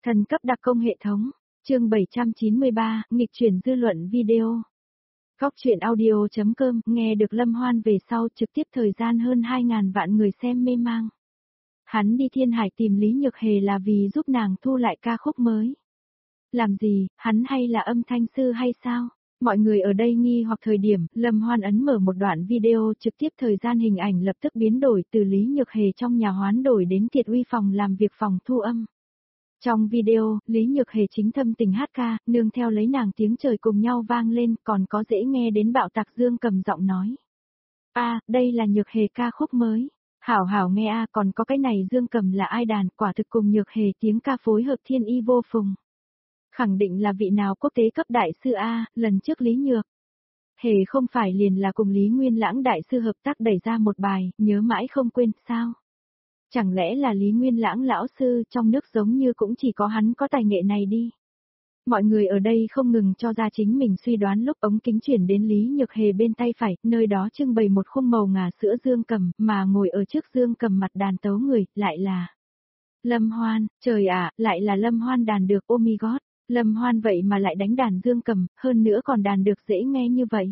Thần cấp đặc công hệ thống, chương 793, nghịch chuyển dư luận video. Góc truyện audio.com, nghe được Lâm Hoan về sau trực tiếp thời gian hơn 2.000 vạn người xem mê mang. Hắn đi Thiên Hải tìm Lý Nhược Hề là vì giúp nàng thu lại ca khúc mới. Làm gì, hắn hay là âm thanh sư hay sao? Mọi người ở đây nghi hoặc thời điểm, Lâm Hoan ấn mở một đoạn video trực tiếp thời gian hình ảnh lập tức biến đổi từ Lý Nhược Hề trong nhà hoán đổi đến Thiệt Uy phòng làm việc phòng thu âm. Trong video, Lý Nhược Hề chính thâm tình hát ca, nương theo lấy nàng tiếng trời cùng nhau vang lên, còn có dễ nghe đến bạo tạc Dương cầm giọng nói. Đây là Nhược Hề ca khúc mới. Hảo hảo nghe còn có cái này Dương cầm là ai đàn, quả thực cùng Nhược Hề tiếng ca phối hợp thiên y vô phùng. Khẳng định là vị nào quốc tế cấp đại sư lần trước Lý Nhược Hề không phải liền là cùng Lý Nguyên Lãng đại sư hợp tác đẩy ra một bài, nhớ mãi không quên, sao? Chẳng lẽ là Lý Nguyên Lãng lão sư trong nước giống như cũng chỉ có hắn có tài nghệ này đi. Mọi người ở đây không ngừng cho ra chính mình suy đoán lúc ống kính chuyển đến Lý Nhược Hề bên tay phải, nơi đó trưng bày một khung màu ngà sữa Dương cầm, mà ngồi ở trước Dương cầm mặt đàn tấu người, lại là Lâm Hoan, trời ạ, lại là Lâm Hoan đàn được, oh my god, Lâm Hoan vậy mà lại đánh đàn Dương cầm, hơn nữa còn đàn được dễ nghe như vậy.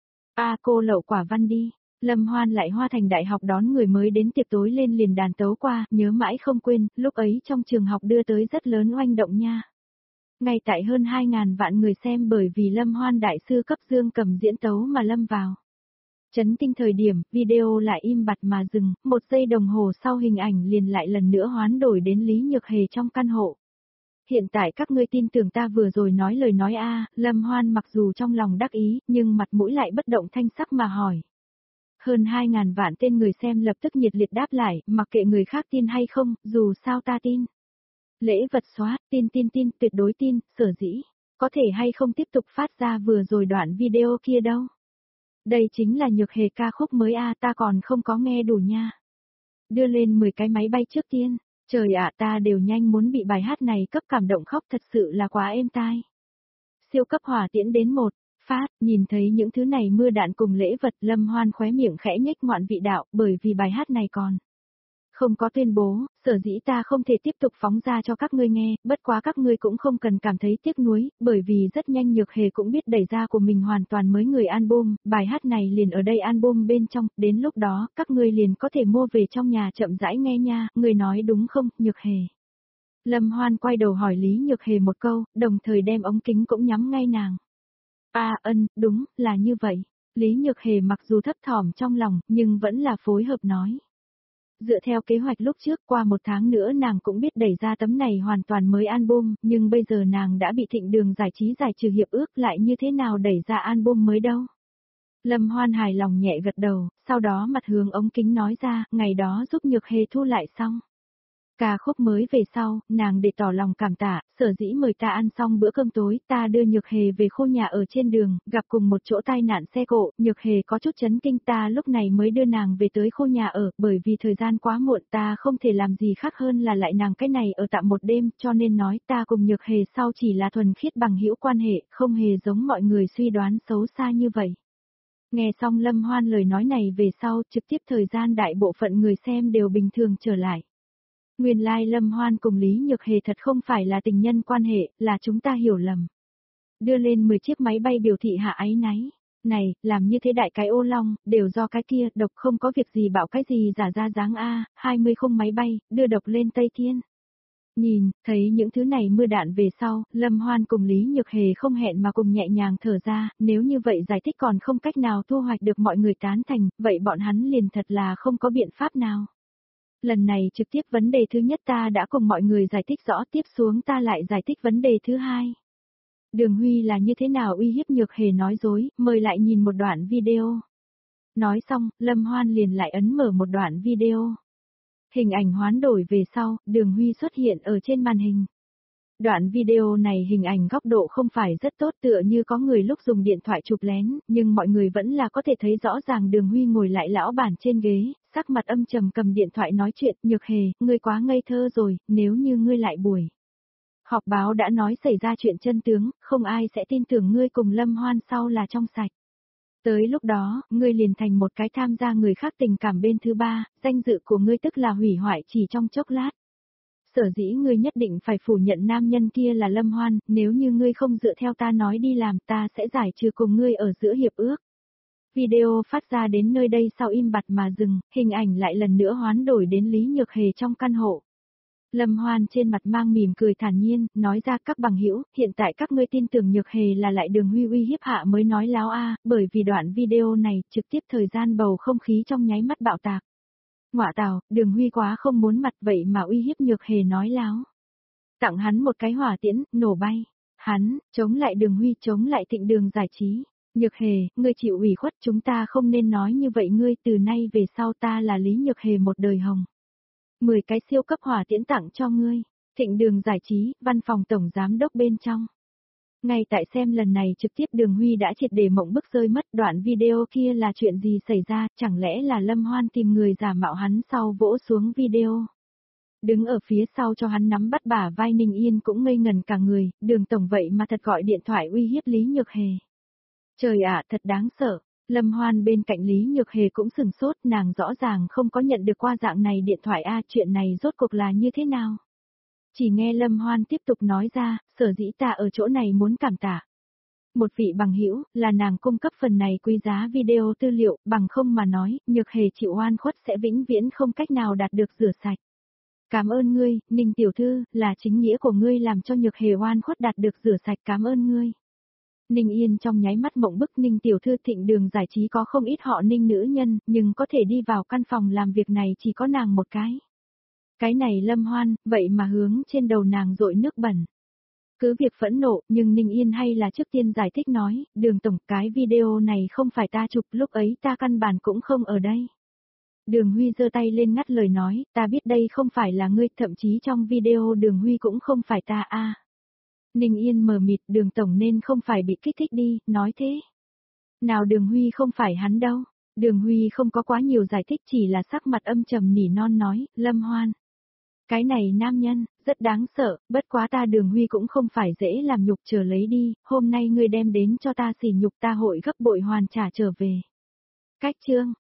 Cô lậu quả văn đi. Lâm Hoan lại Hoa Thành Đại học đón người mới đến tiệc tối lên liền đàn tấu qua, nhớ mãi không quên, lúc ấy trong trường học đưa tới rất lớn oanh động nha. Ngay tại hơn 2.000 vạn người xem bởi vì Lâm Hoan đại sư cấp Dương cầm diễn tấu mà lâm vào. Chấn kinh thời điểm, video lại im bặt mà dừng, 1 giây đồng hồ sau hình ảnh liền lại lần nữa hoán đổi đến Lý Nhược Hề trong căn hộ. Hiện tại các ngươi tin tưởng ta vừa rồi nói lời nói Lâm Hoan mặc dù trong lòng đắc ý, nhưng mặt mũi lại bất động thanh sắc mà hỏi. Hơn 2.000 vạn tên người xem lập tức nhiệt liệt đáp lại, mặc kệ người khác tin hay không, dù sao ta tin. Lễ vật xóa, tin, tuyệt đối tin, sở dĩ. Có thể hay không tiếp tục phát ra vừa rồi đoạn video kia đâu. Đây chính là Nhược Hề ca khúc mới ta còn không có nghe đủ nha. Đưa lên 10 cái máy bay trước tiên. Trời ạ, ta đều nhanh muốn bị bài hát này cấp cảm động khóc, thật sự là quá êm tai. Siêu cấp hỏa tiễn đến phát, nhìn thấy những thứ này mưa đạn cùng lễ vật, Lâm Hoan khóe miệng khẽ nhếch ngoạn vị đạo, bởi vì bài hát này còn không có tuyên bố, sở dĩ ta không thể tiếp tục phóng ra cho các ngươi nghe, bất quá các ngươi cũng không cần cảm thấy tiếc nuối, bởi vì rất nhanh Nhược Hề cũng biết đẩy ra của mình hoàn toàn mới người album, bài hát này liền ở đây album bên trong, đến lúc đó, các ngươi liền có thể mua về trong nhà chậm rãi nghe nha, ngươi nói đúng không, Nhược Hề? Lâm Hoan quay đầu hỏi Lý Nhược Hề một câu, đồng thời đem ống kính cũng nhắm ngay nàng. Đúng, là như vậy. Lý Nhược Hề mặc dù thấp thỏm trong lòng, nhưng vẫn là phối hợp nói. Dựa theo kế hoạch lúc trước, qua 1 tháng nữa nàng cũng biết đẩy ra tấm này hoàn toàn mới album, nhưng bây giờ nàng đã bị Thịnh Đường giải trí giải trừ hiệp ước, lại như thế nào đẩy ra album mới đâu. Lâm Hoan hài lòng nhẹ gật đầu, sau đó mặt hướng ống kính nói ra, ngày đó giúp Nhược Hề thu lại xong. Ca khúc mới về sau, nàng để tỏ lòng cảm tạ, sở dĩ mời ta ăn xong bữa cơm tối, ta đưa Nhược Hề về khu nhà ở trên đường, gặp cùng một chỗ tai nạn xe cộ, Nhược Hề có chút chấn kinh, ta lúc này mới đưa nàng về tới khu nhà ở, bởi vì thời gian quá muộn ta không thể làm gì khác hơn là lại nàng cái này ở tạm một đêm, cho nên nói ta cùng Nhược Hề sau chỉ là thuần khiết bằng hữu quan hệ, không hề giống mọi người suy đoán xấu xa như vậy. Nghe xong Lâm Hoan lời nói này về sau, trực tiếp thời gian đại bộ phận người xem đều bình thường trở lại. Nguyên lai Lâm Hoan cùng Lý Nhược Hề thật không phải là tình nhân quan hệ, là chúng ta hiểu lầm. Đưa lên 10 chiếc máy bay biểu thị hạ áy náy. Này, làm như thế đại cái ô long, đều do cái kia, độc không có việc gì bảo cái gì giả ra dáng 20 khung máy bay, đưa độc lên Tây Thiên. Nhìn, thấy những thứ này mưa đạn về sau, Lâm Hoan cùng Lý Nhược Hề không hẹn mà cùng nhẹ nhàng thở ra, nếu như vậy giải thích còn không cách nào thu hoạch được mọi người tán thành, vậy bọn hắn liền thật là không có biện pháp nào. Lần này trực tiếp vấn đề thứ nhất ta đã cùng mọi người giải thích rõ, tiếp xuống ta lại giải thích vấn đề thứ hai. Đường Huy là như thế nào uy hiếp Nhược Hề nói dối, mời lại nhìn một đoạn video. Nói xong, Lâm Hoan liền lại ấn mở một đoạn video. Hình ảnh hoán đổi về sau, Đường Huy xuất hiện ở trên màn hình. Đoạn video này hình ảnh góc độ không phải rất tốt, tựa như có người lúc dùng điện thoại chụp lén, nhưng mọi người vẫn là có thể thấy rõ ràng Đường Huy ngồi lại lão bản trên ghế, sắc mặt âm trầm cầm điện thoại nói chuyện, Nhược Hề, ngươi quá ngây thơ rồi, nếu như ngươi lại buổi họp báo đã nói xảy ra chuyện chân tướng, không ai sẽ tin tưởng ngươi cùng Lâm Hoan sau là trong sạch. Tới lúc đó, ngươi liền thành một cái tham gia người khác tình cảm bên thứ ba, danh dự của ngươi tức là hủy hoại chỉ trong chốc lát. Sở dĩ ngươi nhất định phải phủ nhận nam nhân kia là Lâm Hoan, nếu như ngươi không dựa theo ta nói đi làm ta sẽ giải trừ cùng ngươi ở giữa hiệp ước. Video phát ra đến nơi đây sau im bặt mà dừng, hình ảnh lại lần nữa hoán đổi đến Lý Nhược Hề trong căn hộ. Lâm Hoan trên mặt mang mỉm cười thản nhiên, nói ra các bằng hữu, hiện tại các ngươi tin tưởng Nhược Hề là lại Đường Huy uy hiếp hạ mới nói láo a, bởi vì đoạn video này trực tiếp thời gian bầu không khí trong nháy mắt bạo tạc. Ngọa tào, Đường Huy quá không muốn mặt vậy mà uy hiếp Nhược Hề nói láo. Tặng hắn một cái hỏa tiễn, nổ bay. Hắn, chống lại Đường Huy, chống lại Thịnh Đường giải trí. Nhược Hề, ngươi chịu ủy khuất, chúng ta không nên nói như vậy, ngươi từ nay về sau ta là Lý Nhược Hề một đời hồng. 10 cái siêu cấp hỏa tiễn tặng cho ngươi. Thịnh Đường giải trí, văn phòng tổng giám đốc bên trong. Ngay tại xem lần này trực tiếp Đường Huy đã triệt để mộng bức rơi mất, đoạn video kia là chuyện gì xảy ra, chẳng lẽ là Lâm Hoan tìm người giả mạo hắn sau vỗ xuống video. Đứng ở phía sau cho hắn nắm bắt bả vai Ninh Yên cũng ngây ngần cả người, Đường tổng vậy mà thật gọi điện thoại uy hiếp Lý Nhược Hề. Trời ạ, thật đáng sợ. Lâm Hoan bên cạnh Lý Nhược Hề cũng sừng sốt, nàng rõ ràng không có nhận được qua dạng này điện thoại a, chuyện này rốt cuộc là như thế nào? Chỉ nghe Lâm Hoan tiếp tục nói ra, sở dĩ ta ở chỗ này muốn cảm tạ. Một vị bằng hữu, là nàng cung cấp phần này quý giá video tư liệu, bằng không mà nói, Nhược Hề chịu oan khuất sẽ vĩnh viễn không cách nào đạt được rửa sạch. Cảm ơn ngươi, Ninh tiểu thư, là chính nghĩa của ngươi làm cho Nhược Hề oan khuất đạt được rửa sạch, cảm ơn ngươi. Ninh Yên trong nháy mắt mộng bức, Ninh tiểu thư, Thịnh Đường giải trí có không ít họ Ninh nữ nhân, nhưng có thể đi vào căn phòng làm việc này chỉ có nàng một cái. Cái này Lâm Hoan, vậy mà hướng trên đầu nàng dội nước bẩn. Cứ việc phẫn nộ, nhưng Ninh Yên hay là trước tiên giải thích nói, Đường tổng, cái video này không phải ta chụp, lúc ấy ta căn bản cũng không ở đây. Đường Huy giơ tay lên ngắt lời nói, ta biết đây không phải là ngươi, thậm chí trong video Đường Huy cũng không phải ta a. Ninh Yên mờ mịt, Đường tổng nên không phải bị kích thích đi, nói thế. Nào Đường Huy không phải hắn đâu. Đường Huy không có quá nhiều giải thích, chỉ là sắc mặt âm trầm nỉ non nói, Lâm Hoan. Cái này nam nhân, rất đáng sợ, bất quá ta Đường Huy cũng không phải dễ làm nhục, chờ lấy đi, hôm nay ngươi đem đến cho ta sỉ nhục ta hội gấp bội hoàn trả trở về. Cách chương.